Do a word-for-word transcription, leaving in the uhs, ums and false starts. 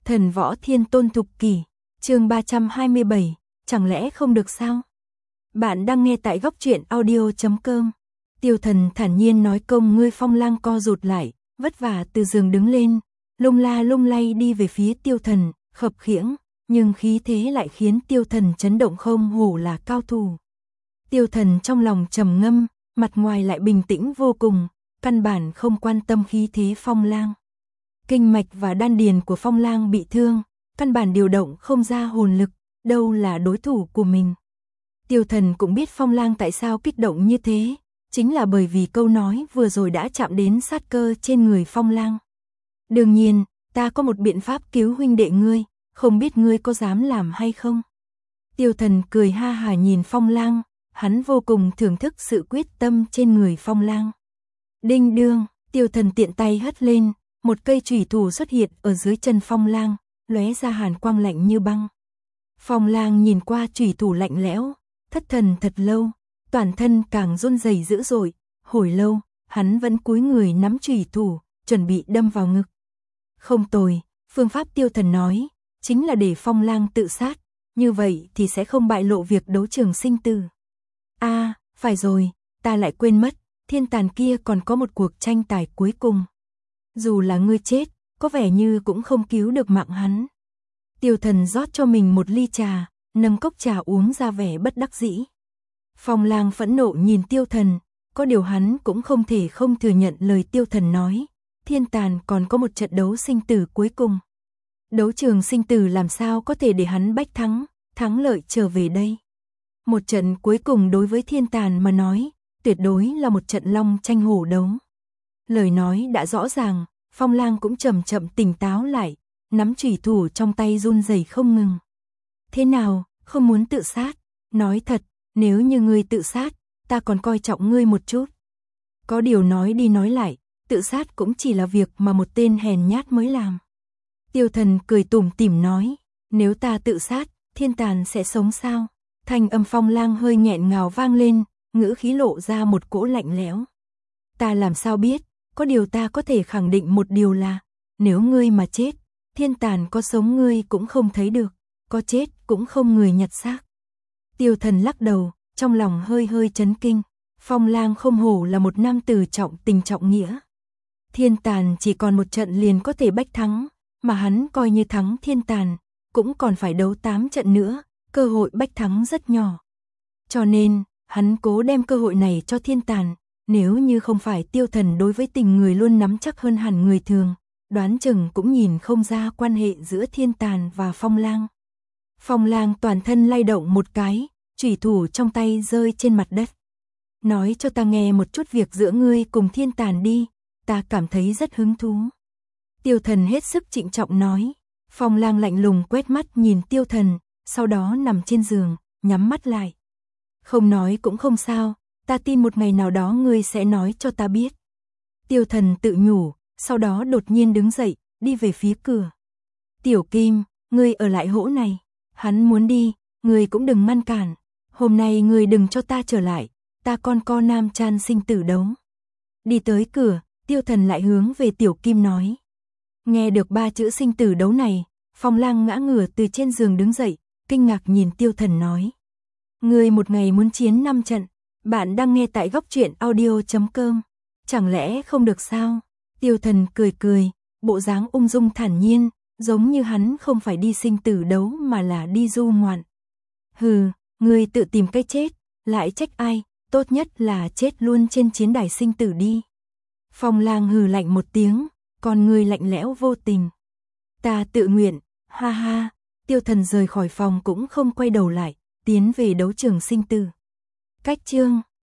Thần võ thiên tôn thục kỷ, chương ba trăm hai mươi bảy, chẳng lẽ không được sao? Bạn đang nghe tại góc truyện audio chấm com. Tiêu Thần thản nhiên nói công ngươi. Phong Lang co rụt lại, vất vả từ giường đứng lên, lung la lung lay đi về phía Tiêu Thần, khập khiễng, nhưng khí thế lại khiến Tiêu Thần chấn động, không hổ là cao thủ. Tiêu Thần trong lòng trầm ngâm, mặt ngoài lại bình tĩnh vô cùng, căn bản không quan tâm khí thế Phong Lang. Kinh mạch và đan điền của Phong Lang bị thương, căn bản điều động không ra hồn lực, đâu là đối thủ của mình. Tiêu Thần cũng biết Phong Lang tại sao kích động như thế, chính là bởi vì câu nói vừa rồi đã chạm đến sát cơ trên người Phong Lang. Đương nhiên, ta có một biện pháp cứu huynh đệ ngươi, không biết ngươi có dám làm hay không? Tiêu Thần cười ha hả nhìn Phong Lang, hắn vô cùng thưởng thức sự quyết tâm trên người Phong Lang. Đinh đương, Tiêu Thần tiện tay hất lên, một cây chủy thủ xuất hiện ở dưới chân Phong Lang, lóe ra hàn quang lạnh như băng. Phong Lang nhìn qua chủy thủ lạnh lẽo, thất thần thật lâu, toàn thân càng run rẩy dữ dội, hồi lâu, hắn vẫn cúi người nắm chủy thủ, chuẩn bị đâm vào ngực. Không tồi, phương pháp Tiêu Thần nói, chính là để Phong Lang tự sát, như vậy thì sẽ không bại lộ việc đấu trường sinh tử. A, à, phải rồi, ta lại quên mất, thiên tàn kia còn có một cuộc tranh tài cuối cùng. Dù là ngươi chết, có vẻ như cũng không cứu được mạng hắn. Tiêu Thần rót cho mình một ly trà, nâng cốc trà uống ra vẻ bất đắc dĩ. Phong Lang phẫn nộ nhìn Tiêu Thần, có điều hắn cũng không thể không thừa nhận lời Tiêu Thần nói, thiên tàn còn có một trận đấu sinh tử cuối cùng. Đấu trường sinh tử làm sao có thể để hắn bách thắng, thắng lợi trở về đây. Một trận cuối cùng đối với thiên tàn mà nói, tuyệt đối là một trận long tranh hổ đấu. Lời nói đã rõ ràng, Phong Lang cũng chậm chậm tỉnh táo lại, nắm chủy thủ trong tay run rẩy không ngừng. Thế nào, không muốn tự sát? Nói thật, nếu như ngươi tự sát, ta còn coi trọng ngươi một chút. Có điều nói đi nói lại, tự sát cũng chỉ là việc mà một tên hèn nhát mới làm. Tiêu Thần cười tủm tỉm nói, nếu ta tự sát, thiên tàn sẽ sống sao? Thanh âm Phong Lang hơi nghẹn ngào vang lên, ngữ khí lộ ra một cỗ lạnh lẽo. Ta làm sao biết, có điều ta có thể khẳng định một điều là, nếu ngươi mà chết, thiên tàn có sống ngươi cũng không thấy được, có chết cũng không người nhặt xác. Tiêu Thần lắc đầu, trong lòng hơi hơi chấn kinh, Phong Lang không hổ là một nam tử trọng tình trọng nghĩa. Thiên tàn chỉ còn một trận liền có thể bách thắng, mà hắn coi như thắng thiên tàn, cũng còn phải đấu tám trận nữa, cơ hội bách thắng rất nhỏ. Cho nên, hắn cố đem cơ hội này cho thiên tàn, nếu như không phải Tiêu Thần đối với tình người luôn nắm chắc hơn hẳn người thường, đoán chừng cũng nhìn không ra quan hệ giữa thiên tàn và Phong Lang. Phong Lang toàn thân lay động một cái, chủy thủ trong tay rơi trên mặt đất. Nói cho ta nghe một chút việc giữa ngươi cùng thiên tàn đi, ta cảm thấy rất hứng thú. Tiêu Thần hết sức trịnh trọng nói. Phong Lang lạnh lùng quét mắt nhìn Tiêu Thần, sau đó nằm trên giường, nhắm mắt lại. Không nói cũng không sao, ta tin một ngày nào đó ngươi sẽ nói cho ta biết. Tiêu Thần tự nhủ, sau đó đột nhiên đứng dậy, đi về phía cửa. Tiểu Kim, ngươi ở lại hỗ này. Hắn muốn đi, ngươi cũng đừng ngăn cản. Hôm nay ngươi đừng cho ta trở lại, ta con co nam chan sinh tử đấu. Đi tới cửa, Tiêu Thần lại hướng về Tiểu Kim nói. Nghe được ba chữ sinh tử đấu này, Phong Lang ngã ngửa từ trên giường đứng dậy, kinh ngạc nhìn Tiêu Thần nói. Ngươi một ngày muốn chiến năm trận, bạn đang nghe tại góc truyện audio chấm com. Chẳng lẽ không được sao? Tiêu Thần cười cười, bộ dáng ung dung thản nhiên, giống như hắn không phải đi sinh tử đấu mà là đi du ngoạn. Hừ, ngươi tự tìm cái chết, lại trách ai, tốt nhất là chết luôn trên chiến đài sinh tử đi. Phong Lang hừ lạnh một tiếng, còn ngươi lạnh lẽo vô tình. Ta tự nguyện, ha ha. Tiêu Thần rời khỏi phòng cũng không quay đầu lại, tiến về đấu trường sinh tử. Cách chương